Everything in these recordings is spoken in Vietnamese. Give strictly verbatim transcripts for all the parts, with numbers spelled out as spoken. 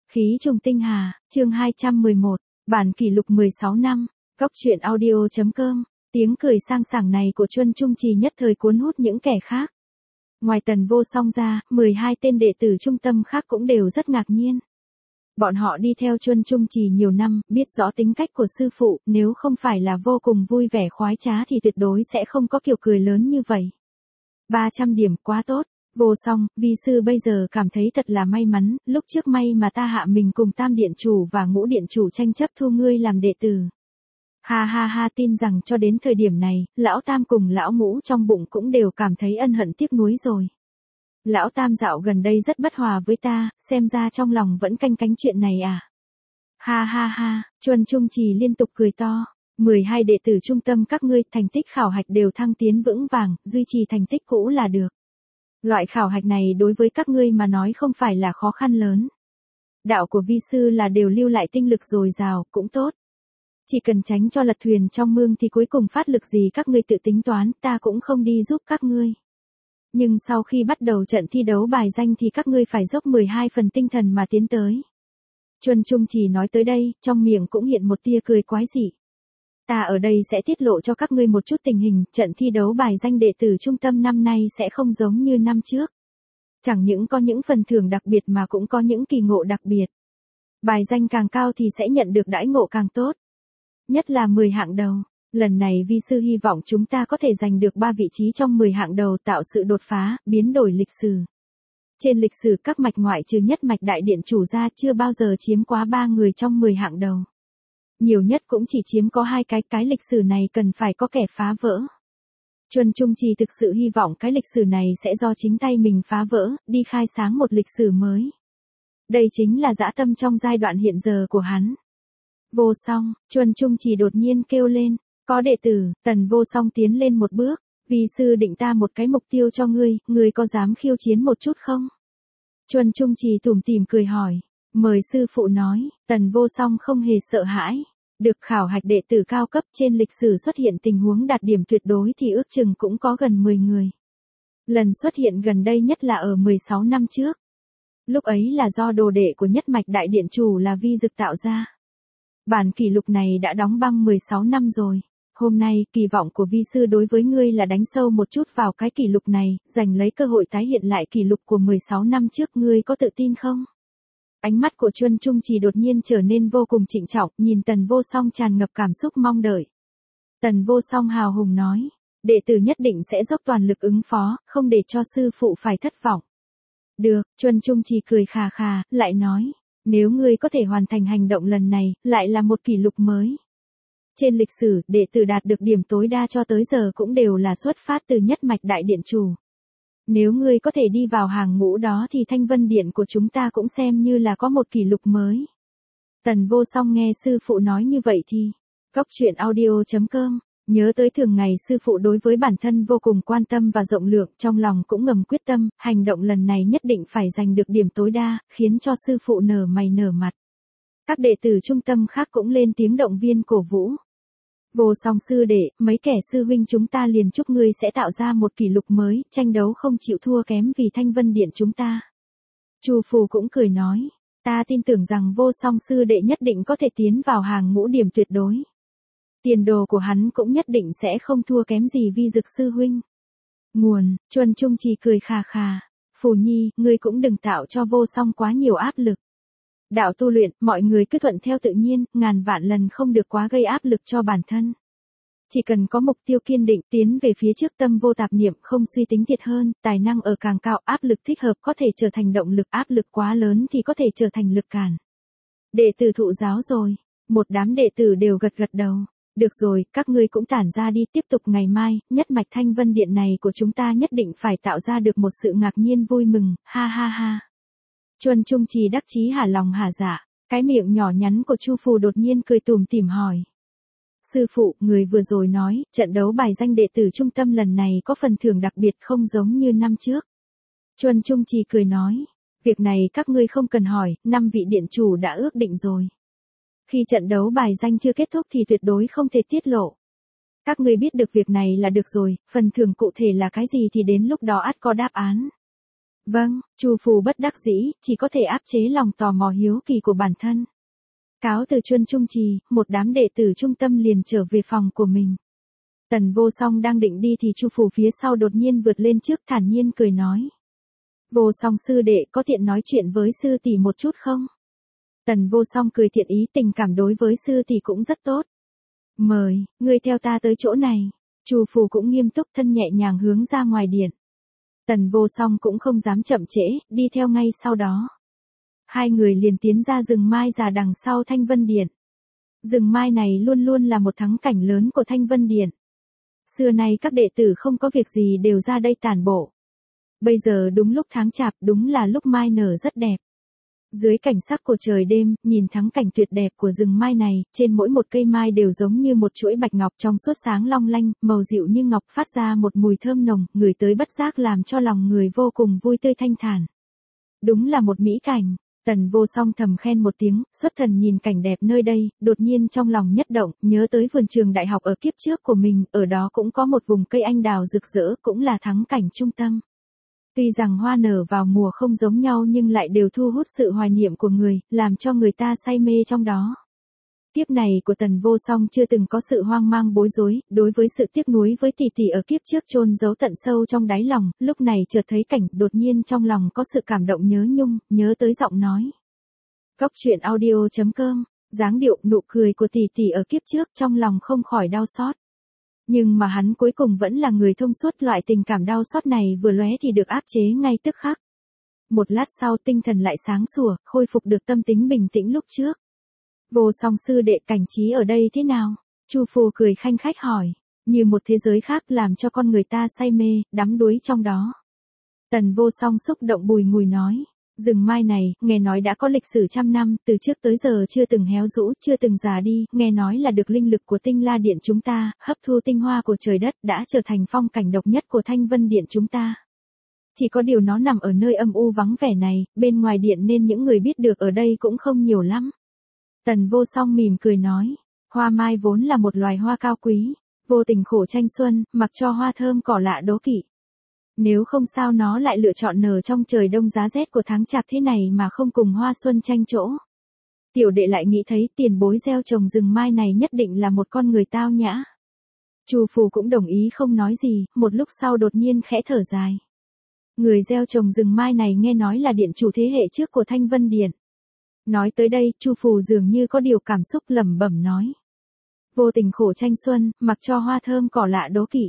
Khí trùng tinh hà, chương hai trăm mười một, bản kỷ lục mười sáu năm, góc truyện audio.com, tiếng cười sang sảng này của Chuân Trung Trì nhất thời cuốn hút những kẻ khác. Ngoài Tần Vô Song ra, mười hai tên đệ tử trung tâm khác cũng đều rất ngạc nhiên. Bọn họ đi theo Chuân Trung Trì nhiều năm, biết rõ tính cách của sư phụ, nếu không phải là vô cùng vui vẻ khoái trá thì tuyệt đối sẽ không có kiểu cười lớn như vậy. ba trăm điểm quá tốt. Vô Song, vi sư bây giờ cảm thấy thật là may mắn, lúc trước may mà ta hạ mình cùng Tam Điện Chủ và Ngũ Điện Chủ tranh chấp thu ngươi làm đệ tử. Ha ha ha, tin rằng cho đến thời điểm này, lão Tam cùng lão Ngũ trong bụng cũng đều cảm thấy ân hận tiếc nuối rồi. Lão Tam dạo gần đây rất bất hòa với ta, xem ra trong lòng vẫn canh cánh chuyện này à. Ha ha ha, Chuân Trung Trì liên tục cười to. mười hai đệ tử trung tâm các ngươi thành tích khảo hạch đều thăng tiến vững vàng, duy trì thành tích cũ là được. Loại khảo hạch này đối với các ngươi mà nói không phải là khó khăn lớn. Đạo của vi sư là đều lưu lại tinh lực dồi dào, cũng tốt. Chỉ cần tránh cho lật thuyền trong mương thì cuối cùng phát lực gì các ngươi tự tính toán, ta cũng không đi giúp các ngươi. Nhưng sau khi bắt đầu trận thi đấu bài danh thì các ngươi phải dốc mười hai phần tinh thần mà tiến tới. Chuân Trung Trì nói tới đây, trong miệng cũng hiện một tia cười quái dị. Ta ở đây sẽ tiết lộ cho các ngươi một chút tình hình, trận thi đấu bài danh đệ tử trung tâm năm nay sẽ không giống như năm trước. Chẳng những có những phần thưởng đặc biệt mà cũng có những kỳ ngộ đặc biệt. Bài danh càng cao thì sẽ nhận được đãi ngộ càng tốt. Nhất là mười hạng đầu. Lần này vi sư hy vọng chúng ta có thể giành được ba vị trí trong mười hạng đầu tạo sự đột phá, biến đổi lịch sử. Trên lịch sử các mạch ngoại trừ nhất mạch đại điện chủ ra chưa bao giờ chiếm quá ba người trong mười hạng đầu. Nhiều nhất cũng chỉ chiếm có hai cái, cái lịch sử này cần phải có kẻ phá vỡ. Chuân Trung Trì thực sự hy vọng cái lịch sử này sẽ do chính tay mình phá vỡ, đi khai sáng một lịch sử mới. Đây chính là dã tâm trong giai đoạn hiện giờ của hắn. Vô Song, Chuân Trung Trì đột nhiên kêu lên, có đệ tử, Tần Vô Song tiến lên một bước, vi sư định ta một cái mục tiêu cho ngươi, ngươi có dám khiêu chiến một chút không? Chuân Trung Trì tủm tỉm cười hỏi, mời sư phụ nói, Tần Vô Song không hề sợ hãi. Được khảo hạch đệ tử cao cấp trên lịch sử xuất hiện tình huống đạt điểm tuyệt đối thì ước chừng cũng có gần mười người. Lần xuất hiện gần đây nhất là ở mười sáu năm trước. Lúc ấy là do đồ đệ của nhất mạch đại điện chủ là Vi Dực tạo ra. Bản kỷ lục này đã đóng băng mười sáu năm rồi. Hôm nay, kỳ vọng của vi sư đối với ngươi là đánh sâu một chút vào cái kỷ lục này, giành lấy cơ hội tái hiện lại kỷ lục của mười sáu năm trước, ngươi có tự tin không? Ánh mắt của Chuân Trung Trì đột nhiên trở nên vô cùng trịnh trọng, nhìn Tần Vô Song tràn ngập cảm xúc mong đợi. Tần Vô Song hào hùng nói, đệ tử nhất định sẽ dốc toàn lực ứng phó, không để cho sư phụ phải thất vọng. Được, Chuân Trung Trì cười khà khà, lại nói, nếu ngươi có thể hoàn thành hành động lần này, lại là một kỷ lục mới. Trên lịch sử, đệ tử đạt được điểm tối đa cho tới giờ cũng đều là xuất phát từ nhất mạch đại điện chủ. Nếu ngươi có thể đi vào hàng ngũ đó thì Thanh Vân Điện của chúng ta cũng xem như là có một kỷ lục mới. Tần Vô Song nghe sư phụ nói như vậy thì, góc truyện audio.com, nhớ tới thường ngày sư phụ đối với bản thân vô cùng quan tâm và rộng lượng, trong lòng cũng ngầm quyết tâm, hành động lần này nhất định phải giành được điểm tối đa, khiến cho sư phụ nở mày nở mặt. Các đệ tử trung tâm khác cũng lên tiếng động viên cổ vũ. Vô Song sư đệ, mấy kẻ sư huynh chúng ta liền chúc ngươi sẽ tạo ra một kỷ lục mới, tranh đấu không chịu thua kém vì Thanh Vân Điện chúng ta. Chu Phù cũng cười nói, ta tin tưởng rằng Vô Song sư đệ nhất định có thể tiến vào hàng ngũ điểm tuyệt đối. Tiền đồ của hắn cũng nhất định sẽ không thua kém gì Vi Dực sư huynh. Nguồn, Chuân Trung Trì cười khà khà, Phù Nhi, ngươi cũng đừng tạo cho Vô Song quá nhiều áp lực. Đạo tu luyện, mọi người cứ thuận theo tự nhiên, ngàn vạn lần không được quá gây áp lực cho bản thân. Chỉ cần có mục tiêu kiên định, tiến về phía trước, tâm vô tạp niệm, không suy tính thiệt hơn, tài năng ở càng cao, áp lực thích hợp có thể trở thành động lực, áp lực quá lớn thì có thể trở thành lực cản. Đệ tử thụ giáo rồi, một đám đệ tử đều gật gật đầu. Được rồi, các ngươi cũng tản ra đi, tiếp tục ngày mai, nhất mạch Thanh Vân Điện này của chúng ta nhất định phải tạo ra được một sự ngạc nhiên vui mừng, ha ha ha. Chuân Trung Trì đắc chí hả lòng hả dạ, cái miệng nhỏ nhắn của Chu Phù đột nhiên cười tủm tỉm hỏi. Sư phụ, người vừa rồi nói, trận đấu bài danh đệ tử trung tâm lần này có phần thưởng đặc biệt không giống như năm trước. Chuân Trung Trì cười nói, việc này các ngươi không cần hỏi, năm vị điện chủ đã ước định rồi. Khi trận đấu bài danh chưa kết thúc thì tuyệt đối không thể tiết lộ. Các ngươi biết được việc này là được rồi, phần thưởng cụ thể là cái gì thì đến lúc đó ắt có đáp án. Vâng, Chu Phù bất đắc dĩ, chỉ có thể áp chế lòng tò mò hiếu kỳ của bản thân. Cáo từ Chuân Trung Trì, một đám đệ tử trung tâm liền trở về phòng của mình. Tần Vô Song đang định đi thì Chu Phù phía sau đột nhiên vượt lên trước thản nhiên cười nói. Vô Song sư đệ có tiện nói chuyện với sư tỷ một chút không? Tần Vô Song cười thiện ý, tình cảm đối với sư tỷ cũng rất tốt. Mời, ngươi theo ta tới chỗ này. Chu Phù cũng nghiêm túc, thân nhẹ nhàng hướng ra ngoài điện. Tần Vô Song cũng không dám chậm trễ, đi theo ngay sau đó. Hai người liền tiến ra rừng mai già đằng sau Thanh Vân Điện. Rừng mai này luôn luôn là một thắng cảnh lớn của Thanh Vân Điện. Xưa nay các đệ tử không có việc gì đều ra đây tản bộ. Bây giờ đúng lúc tháng chạp, đúng là lúc mai nở rất đẹp. Dưới cảnh sắc của trời đêm, nhìn thắng cảnh tuyệt đẹp của rừng mai này, trên mỗi một cây mai đều giống như một chuỗi bạch ngọc trong suốt sáng long lanh, màu dịu như ngọc, phát ra một mùi thơm nồng, ngửi tới bất giác làm cho lòng người vô cùng vui tươi thanh thản. Đúng là một mỹ cảnh. Tần Vô Song thầm khen một tiếng, xuất thần nhìn cảnh đẹp nơi đây, đột nhiên trong lòng nhất động, nhớ tới vườn trường đại học ở kiếp trước của mình, ở đó cũng có một vùng cây anh đào rực rỡ, cũng là thắng cảnh trung tâm. Tuy rằng hoa nở vào mùa không giống nhau nhưng lại đều thu hút sự hoài niệm của người, làm cho người ta say mê trong đó. Kiếp này của Tần Vô Song chưa từng có sự hoang mang bối rối, đối với sự tiếc nuối với tỷ tỷ ở kiếp trước chôn giấu tận sâu trong đáy lòng, lúc này chợt thấy cảnh, đột nhiên trong lòng có sự cảm động nhớ nhung, nhớ tới giọng nói. Góc truyện audio chấm com, dáng điệu, nụ cười của tỷ tỷ ở kiếp trước trong lòng không khỏi đau xót. Nhưng mà hắn cuối cùng vẫn là người thông suốt, loại tình cảm đau xót này vừa lóe thì được áp chế ngay tức khắc. Một lát sau tinh thần lại sáng sủa, khôi phục được tâm tính bình tĩnh lúc trước. Vô Song sư đệ, cảnh trí ở đây thế nào? Chu Phù cười khanh khách hỏi, như một thế giới khác làm cho con người ta say mê, đắm đuối trong đó. Tần Vô Song xúc động bùi ngùi nói, rừng mai này, nghe nói đã có lịch sử trăm năm, từ trước tới giờ chưa từng héo rũ, chưa từng già đi, nghe nói là được linh lực của Tinh La Điện chúng ta, hấp thu tinh hoa của trời đất, đã trở thành phong cảnh độc nhất của Thanh Vân Điện chúng ta. Chỉ có điều nó nằm ở nơi âm u vắng vẻ này, bên ngoài điện nên những người biết được ở đây cũng không nhiều lắm. Tần Vô Song mỉm cười nói, hoa mai vốn là một loài hoa cao quý, vô tình khổ tranh xuân, mặc cho hoa thơm cỏ lạ đố kỵ. Nếu không sao nó lại lựa chọn nở trong trời đông giá rét của tháng chạp thế này mà không cùng hoa xuân tranh chỗ. Tiểu đệ lại nghĩ thấy tiền bối gieo trồng rừng mai này nhất định là một con người tao nhã. Chu Phù cũng đồng ý không nói gì, một lúc sau đột nhiên khẽ thở dài. Người gieo trồng rừng mai này nghe nói là điện chủ thế hệ trước của Thanh Vân Điện. Nói tới đây, Chu Phù dường như có điều cảm xúc lẩm bẩm nói. Vô tình khổ tranh xuân, mặc cho hoa thơm cỏ lạ đố kỵ.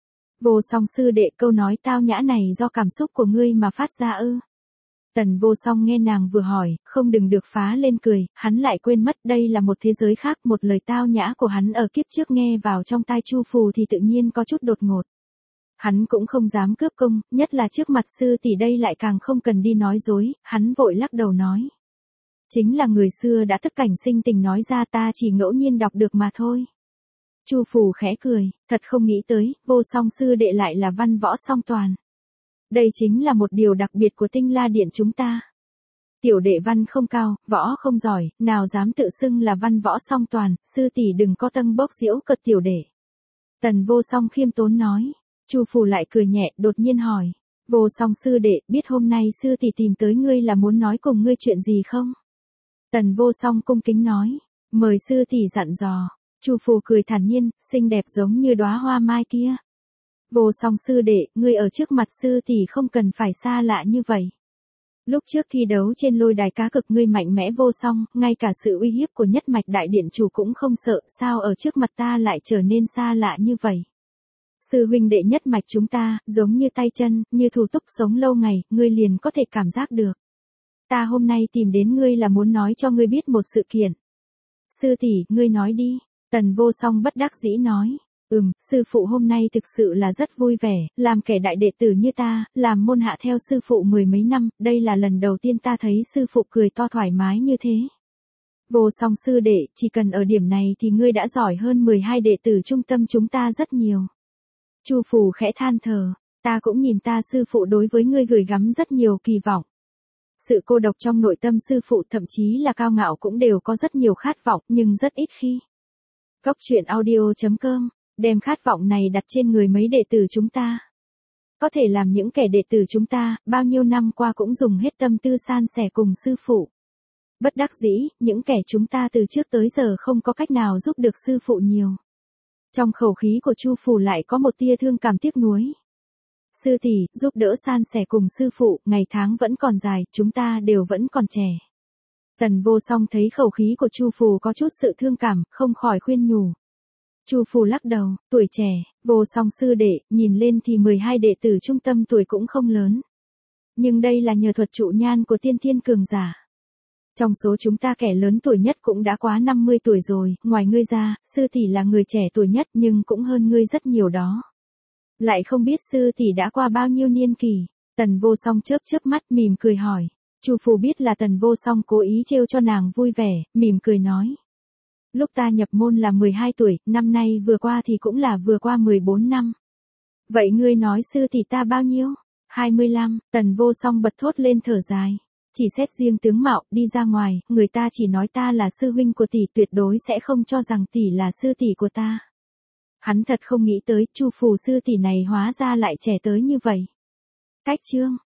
Vô Song sư đệ, câu nói tao nhã này do cảm xúc của ngươi mà phát ra ư? Tần Vô Song nghe nàng vừa hỏi, không đừng được phá lên cười, hắn lại quên mất đây là một thế giới khác, một lời tao nhã của hắn ở kiếp trước nghe vào trong tai Chu Phù thì tự nhiên có chút đột ngột. Hắn cũng không dám cướp công, nhất là trước mặt sư tỷ đây lại càng không cần đi nói dối, hắn vội lắc đầu nói. Chính là người xưa đã thất cảnh sinh tình nói ra, ta chỉ ngẫu nhiên đọc được mà thôi. Chu Phù khẽ cười, thật không nghĩ tới, Vô Song sư đệ lại là văn võ song toàn. Đây chính là một điều đặc biệt của Tinh La Điện chúng ta. Tiểu đệ văn không cao, võ không giỏi, nào dám tự xưng là văn võ song toàn, sư tỷ đừng có tâm bốc giễu cợt tiểu đệ. Tần Vô Song khiêm tốn nói. Chu Phù lại cười nhẹ, đột nhiên hỏi, Vô Song sư đệ, biết hôm nay sư tỷ tìm tới ngươi là muốn nói cùng ngươi chuyện gì không? Tần Vô Song cung kính nói, mời sư tỷ dặn dò. Chu Phù cười thản nhiên, xinh đẹp giống như đóa hoa mai kia. Vô Song sư đệ, ngươi ở trước mặt sư tỷ không cần phải xa lạ như vậy. Lúc trước thi đấu trên lôi đài cá cực ngươi mạnh mẽ vô song, ngay cả sự uy hiếp của nhất mạch đại điện chủ cũng không sợ, sao ở trước mặt ta lại trở nên xa lạ như vậy? Sư huynh đệ nhất mạch chúng ta, giống như tay chân, như thủ túc sống lâu ngày, ngươi liền có thể cảm giác được. Ta hôm nay tìm đến ngươi là muốn nói cho ngươi biết một sự kiện. Sư tỷ, ngươi nói đi. Tần Vô Song bất đắc dĩ nói. Ừm, sư phụ hôm nay thực sự là rất vui vẻ, làm kẻ đại đệ tử như ta, làm môn hạ theo sư phụ mười mấy năm, đây là lần đầu tiên ta thấy sư phụ cười to thoải mái như thế. Vô Song sư đệ, chỉ cần ở điểm này thì ngươi đã giỏi hơn mười hai đệ tử trung tâm chúng ta rất nhiều. Chu Phù khẽ than thở, ta cũng nhìn ta sư phụ đối với ngươi gửi gắm rất nhiều kỳ vọng. Sự cô độc trong nội tâm sư phụ thậm chí là cao ngạo cũng đều có rất nhiều khát vọng, nhưng rất ít khi. Góc truyện audio chấm com đem khát vọng này đặt trên người mấy đệ tử chúng ta. Có thể làm những kẻ đệ tử chúng ta, bao nhiêu năm qua cũng dùng hết tâm tư san sẻ cùng sư phụ. Bất đắc dĩ, những kẻ chúng ta từ trước tới giờ không có cách nào giúp được sư phụ nhiều. Trong khẩu khí của Chu Phù lại có một tia thương cảm tiếc nuối. Sư tỷ, giúp đỡ san sẻ cùng sư phụ, ngày tháng vẫn còn dài, chúng ta đều vẫn còn trẻ. Tần Vô Song thấy khẩu khí của Chu Phù có chút sự thương cảm, không khỏi khuyên nhủ. Chu Phù lắc đầu, tuổi trẻ, Vô Song sư đệ, nhìn lên thì mười hai đệ tử trung tâm tuổi cũng không lớn. Nhưng đây là nhờ thuật trụ nhan của tiên thiên cường giả. Trong số chúng ta kẻ lớn tuổi nhất cũng đã quá năm mươi tuổi rồi, ngoài ngươi ra, sư tỷ là người trẻ tuổi nhất nhưng cũng hơn ngươi rất nhiều đó. Lại không biết sư tỷ đã qua bao nhiêu niên kỳ. Tần Vô Song chớp chớp mắt mỉm cười hỏi. Chu Phù biết là Tần Vô Song cố ý trêu cho nàng vui vẻ, mỉm cười nói. Lúc ta nhập môn là mười hai tuổi, năm nay vừa qua thì cũng là vừa qua mười bốn năm. Vậy ngươi nói sư tỷ ta bao nhiêu? hai mươi lăm, Tần Vô Song bật thốt lên thở dài. Chỉ xét riêng tướng mạo, đi ra ngoài, người ta chỉ nói ta là sư huynh của tỷ, tuyệt đối sẽ không cho rằng tỷ là sư tỷ của ta. Hắn thật không nghĩ tới, Chu Phù sư tỷ này hóa ra lại trẻ tới như vậy. Cách chương